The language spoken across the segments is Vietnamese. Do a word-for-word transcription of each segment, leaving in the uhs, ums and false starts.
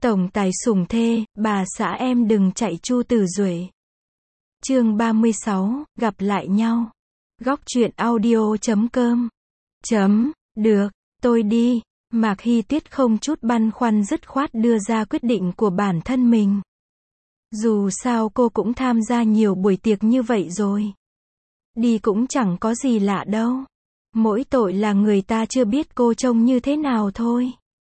Tổng tài sủng thê, bà xã em đừng chạy Chu Tử Duệ. Chương ba mươi sáu, gặp lại nhau. Góc truyện audio chấm com. Chấm, được, tôi đi. Mạc Hy Tuyết không chút băn khoăn dứt khoát đưa ra quyết định của bản thân mình. Dù sao cô cũng tham gia nhiều buổi tiệc như vậy rồi. Đi cũng chẳng có gì lạ đâu. Mỗi tội là người ta chưa biết cô trông như thế nào thôi.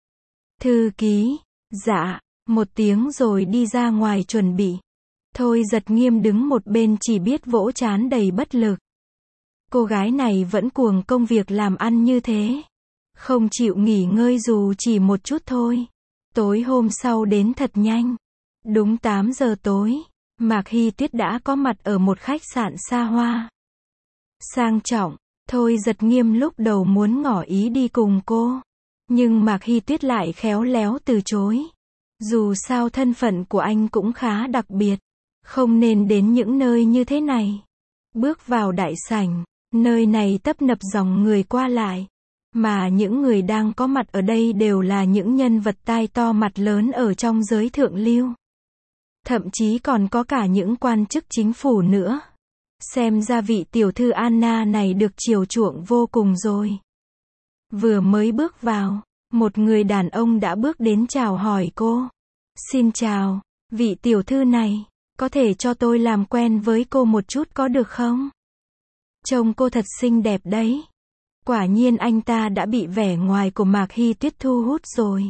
Thư ký, dạ, một tiếng rồi đi ra ngoài chuẩn bị. Thôi Giật Nghiêm đứng một bên chỉ biết vỗ trán đầy bất lực. Cô gái này vẫn cuồng công việc làm ăn như thế. Không chịu nghỉ ngơi dù chỉ một chút thôi. Tối hôm sau đến thật nhanh. Đúng tám giờ tối, Mạc Hy Tuyết đã có mặt ở một khách sạn xa hoa. Sang trọng, Thôi Giật Nghiêm lúc đầu muốn ngỏ ý đi cùng cô. Nhưng Mạc Hy Tuyết lại khéo léo từ chối. Dù sao thân phận của anh cũng khá đặc biệt. Không nên đến những nơi như thế này. Bước vào đại sảnh, nơi này tấp nập dòng người qua lại. Mà những người đang có mặt ở đây đều là những nhân vật tai to mặt lớn ở trong giới thượng lưu. Thậm chí còn có cả những quan chức chính phủ nữa. Xem ra vị tiểu thư Anna này được chiều chuộng vô cùng rồi. Vừa mới bước vào, một người đàn ông đã bước đến chào hỏi cô. Xin chào, vị tiểu thư này, có thể cho tôi làm quen với cô một chút có được không? Trông cô thật xinh đẹp đấy. Quả nhiên anh ta đã bị vẻ ngoài của Mạc Hy Tuyết thu hút rồi.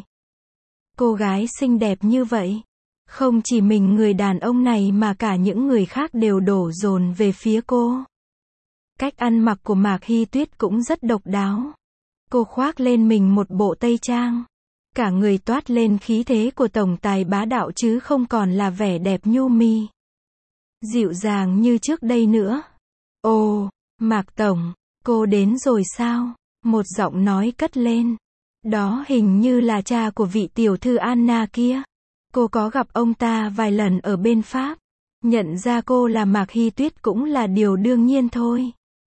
Cô gái xinh đẹp như vậy. Không chỉ mình người đàn ông này mà cả những người khác đều đổ dồn về phía cô. Cách ăn mặc của Mạc Hy Tuyết cũng rất độc đáo. Cô khoác lên mình một bộ tây trang. Cả người toát lên khí thế của tổng tài bá đạo chứ không còn là vẻ đẹp nhu mi. Dịu dàng như trước đây nữa. Ồ, Mạc Tổng, cô đến rồi sao? Một giọng nói cất lên. Đó hình như là cha của vị tiểu thư Anna kia. Cô có gặp ông ta vài lần ở bên Pháp. Nhận ra cô là Mạc Hy Tuyết cũng là điều đương nhiên thôi.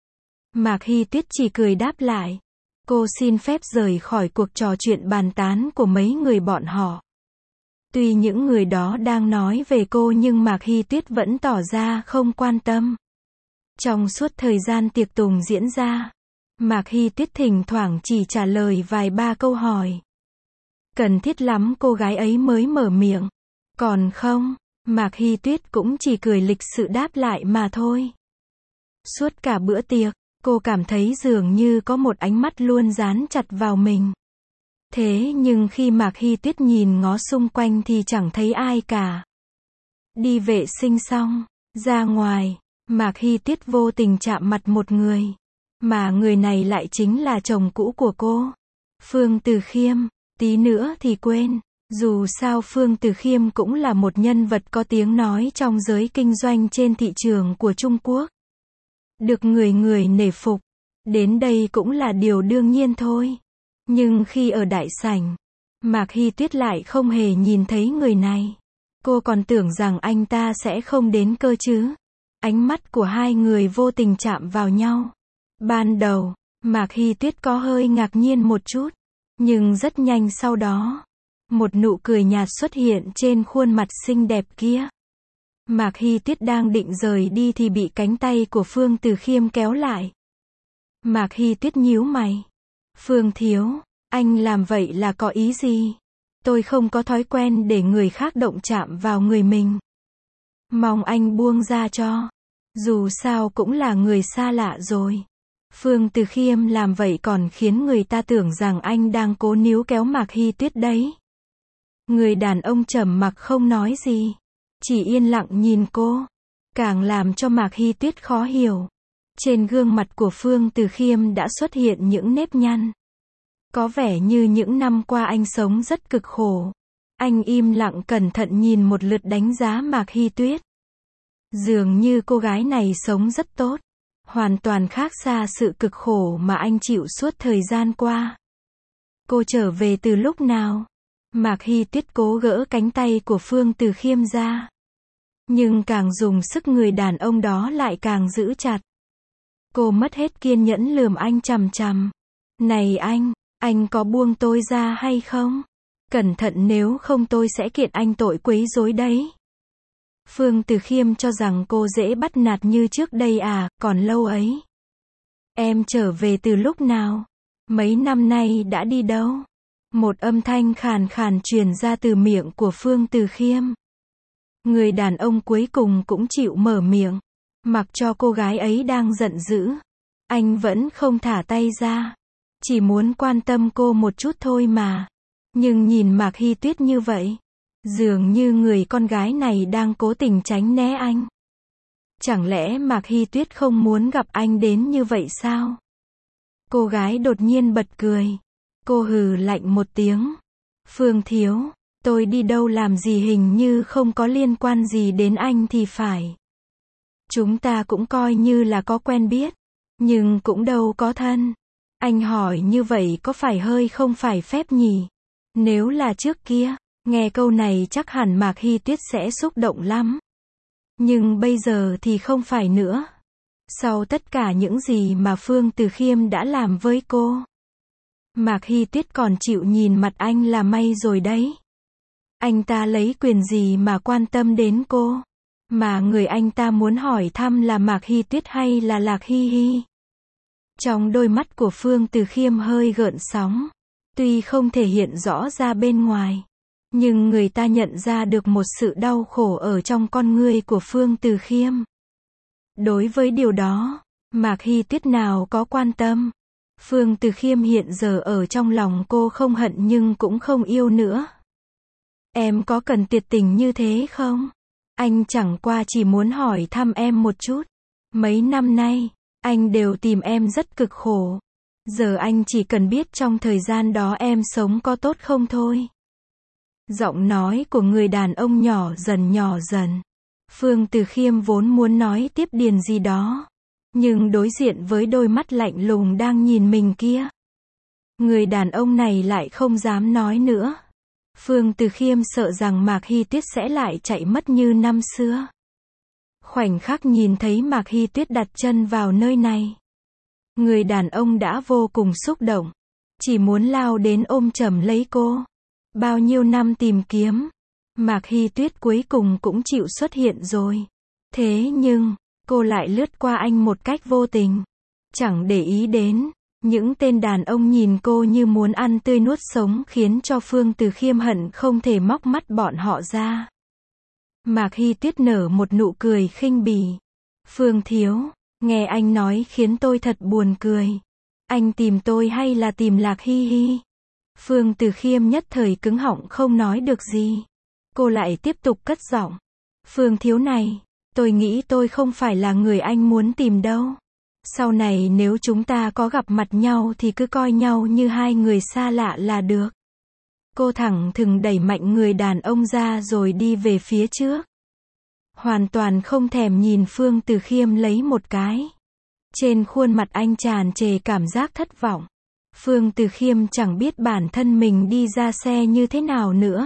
Mạc Hy Tuyết chỉ cười đáp lại. Cô xin phép rời khỏi cuộc trò chuyện bàn tán của mấy người bọn họ. Tuy những người đó đang nói về cô nhưng Mạc Hy Tuyết vẫn tỏ ra không quan tâm. Trong suốt thời gian tiệc tùng diễn ra, Mạc Hy Tuyết thỉnh thoảng chỉ trả lời vài ba câu hỏi. Cần thiết lắm cô gái ấy mới mở miệng. Còn không, Mạc Hy Tuyết cũng chỉ cười lịch sự đáp lại mà thôi. Suốt cả bữa tiệc, cô cảm thấy dường như có một ánh mắt luôn dán chặt vào mình. Thế nhưng khi Mạc Hy Tuyết nhìn ngó xung quanh thì chẳng thấy ai cả. Đi vệ sinh xong, ra ngoài, Mạc Hy Tuyết vô tình chạm mặt một người. Mà người này lại chính là chồng cũ của cô. Phương Từ Khiêm, tí nữa thì quên. Dù sao Phương Từ Khiêm cũng là một nhân vật có tiếng nói trong giới kinh doanh trên thị trường của Trung Quốc. Được người người nể phục. Đến đây cũng là điều đương nhiên thôi. Nhưng khi ở đại sảnh, Mạc Hy Tuyết lại không hề nhìn thấy người này. Cô còn tưởng rằng anh ta sẽ không đến cơ chứ. Ánh mắt của hai người vô tình chạm vào nhau. Ban đầu, Mạc Hy Tuyết có hơi ngạc nhiên một chút. Nhưng rất nhanh sau đó, một nụ cười nhạt xuất hiện trên khuôn mặt xinh đẹp kia. Mạc Hy Tuyết đang định rời đi thì bị cánh tay của Phương Từ Khiêm kéo lại. Mạc Hy Tuyết nhíu mày. Phương thiếu, anh làm vậy là có ý gì? Tôi không có thói quen để người khác động chạm vào người mình. Mong anh buông ra cho. Dù sao cũng là người xa lạ rồi. Phương Từ Khiêm làm vậy còn khiến người ta tưởng rằng anh đang cố níu kéo Mạc Hy Tuyết đấy. Người đàn ông trầm mặc không nói gì. Chỉ yên lặng nhìn cô. Càng làm cho Mạc Hy Tuyết khó hiểu. Trên gương mặt của Phương Từ Khiêm đã xuất hiện những nếp nhăn. Có vẻ như những năm qua anh sống rất cực khổ. Anh im lặng cẩn thận nhìn một lượt đánh giá Mạc Hy Tuyết. Dường như cô gái này sống rất tốt. Hoàn toàn khác xa sự cực khổ mà anh chịu suốt thời gian qua. Cô trở về từ lúc nào? Mạc Hy Tuyết cố gỡ cánh tay của Phương Từ Khiêm ra. Nhưng càng dùng sức người đàn ông đó lại càng giữ chặt. Cô mất hết kiên nhẫn lườm anh chằm chằm. Này anh, anh có buông tôi ra hay không? Cẩn thận nếu không tôi sẽ kiện anh tội quấy rối đấy. Phương Từ Khiêm cho rằng cô dễ bắt nạt như trước đây à, còn lâu ấy. Em trở về từ lúc nào? Mấy năm nay đã đi đâu? Một âm thanh khàn khàn truyền ra từ miệng của Phương Từ Khiêm. Người đàn ông cuối cùng cũng chịu mở miệng. Mặc cho cô gái ấy đang giận dữ, anh vẫn không thả tay ra. Chỉ muốn quan tâm cô một chút thôi mà. Nhưng nhìn Mạc Hy Tuyết như vậy, dường như người con gái này đang cố tình tránh né anh. Chẳng lẽ Mạc Hy Tuyết không muốn gặp anh đến như vậy sao? Cô gái đột nhiên bật cười. Cô hừ lạnh một tiếng. Phương thiếu, tôi đi đâu làm gì hình như không có liên quan gì đến anh thì phải. Chúng ta cũng coi như là có quen biết, nhưng cũng đâu có thân. Anh hỏi như vậy có phải hơi không phải phép nhỉ? Nếu là trước kia, nghe câu này chắc hẳn Mạc Hy Tuyết sẽ xúc động lắm. Nhưng bây giờ thì không phải nữa. Sau tất cả những gì mà Phương Từ Khiêm đã làm với cô, Mạc Hy Tuyết còn chịu nhìn mặt anh là may rồi đấy. Anh ta lấy quyền gì mà quan tâm đến cô? Mà người anh ta muốn hỏi thăm là Mạc Hy Tuyết hay là Lạc Hy Hy? Trong đôi mắt của Phương Từ Khiêm hơi gợn sóng. Tuy không thể hiện rõ ra bên ngoài, nhưng người ta nhận ra được một sự đau khổ ở trong con ngươi của Phương Từ Khiêm. Đối với điều đó, Mạc Hy Tuyết nào có quan tâm. Phương Từ Khiêm hiện giờ ở trong lòng cô không hận nhưng cũng không yêu nữa. Em có cần tuyệt tình như thế không? Anh chẳng qua chỉ muốn hỏi thăm em một chút. Mấy năm nay, anh đều tìm em rất cực khổ. Giờ anh chỉ cần biết trong thời gian đó em sống có tốt không thôi. Giọng nói của người đàn ông nhỏ dần nhỏ dần. Phương Từ Khiêm vốn muốn nói tiếp điền gì đó, nhưng đối diện với đôi mắt lạnh lùng đang nhìn mình kia, người đàn ông này lại không dám nói nữa. Phương Từ Khiêm sợ rằng Mạc Hy Tuyết sẽ lại chạy mất như năm xưa. Khoảnh khắc nhìn thấy Mạc Hy Tuyết đặt chân vào nơi này, người đàn ông đã vô cùng xúc động, chỉ muốn lao đến ôm chầm lấy cô. Bao nhiêu năm tìm kiếm, Mạc Hy Tuyết cuối cùng cũng chịu xuất hiện rồi. Thế nhưng, cô lại lướt qua anh một cách vô tình, chẳng để ý đến những tên đàn ông nhìn cô như muốn ăn tươi nuốt sống, khiến cho Phương Từ Khiêm hận không thể móc mắt bọn họ ra. Mạc Hy Tuyết nở một nụ cười khinh bỉ. Phương thiếu, nghe anh nói khiến tôi thật buồn cười. Anh tìm tôi hay là tìm Lạc Hy Hy? Phương Từ Khiêm nhất thời cứng họng không nói được gì. Cô lại tiếp tục cất giọng. Phương thiếu này, tôi nghĩ tôi không phải là người anh muốn tìm đâu. Sau này nếu chúng ta có gặp mặt nhau thì cứ coi nhau như hai người xa lạ là được. Cô thẳng thừng đẩy mạnh người đàn ông ra rồi đi về phía trước. Hoàn toàn không thèm nhìn Phương Từ Khiêm lấy một cái. Trên khuôn mặt anh tràn trề cảm giác thất vọng. Phương Từ Khiêm chẳng biết bản thân mình đi ra xe như thế nào nữa.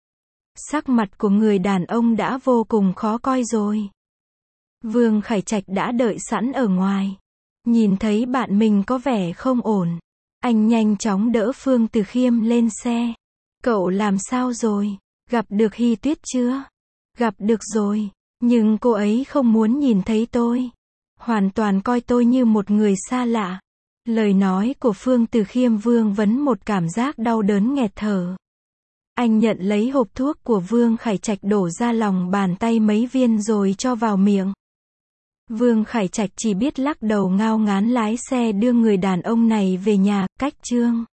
Sắc mặt của người đàn ông đã vô cùng khó coi rồi. Vương Khải Trạch đã đợi sẵn ở ngoài. Nhìn thấy bạn mình có vẻ không ổn, anh nhanh chóng đỡ Phương Từ Khiêm lên xe. Cậu làm sao rồi? Gặp được Hy Tuyết chưa? Gặp được rồi, nhưng cô ấy không muốn nhìn thấy tôi. Hoàn toàn coi tôi như một người xa lạ. Lời nói của Phương Từ Khiêm vương vấn một cảm giác đau đớn nghẹt thở. Anh nhận lấy hộp thuốc của Vương Khải Trạch đổ ra lòng bàn tay mấy viên rồi cho vào miệng. Vương Khải Trạch chỉ biết lắc đầu ngao ngán lái xe đưa người đàn ông này về nhà. Cách chương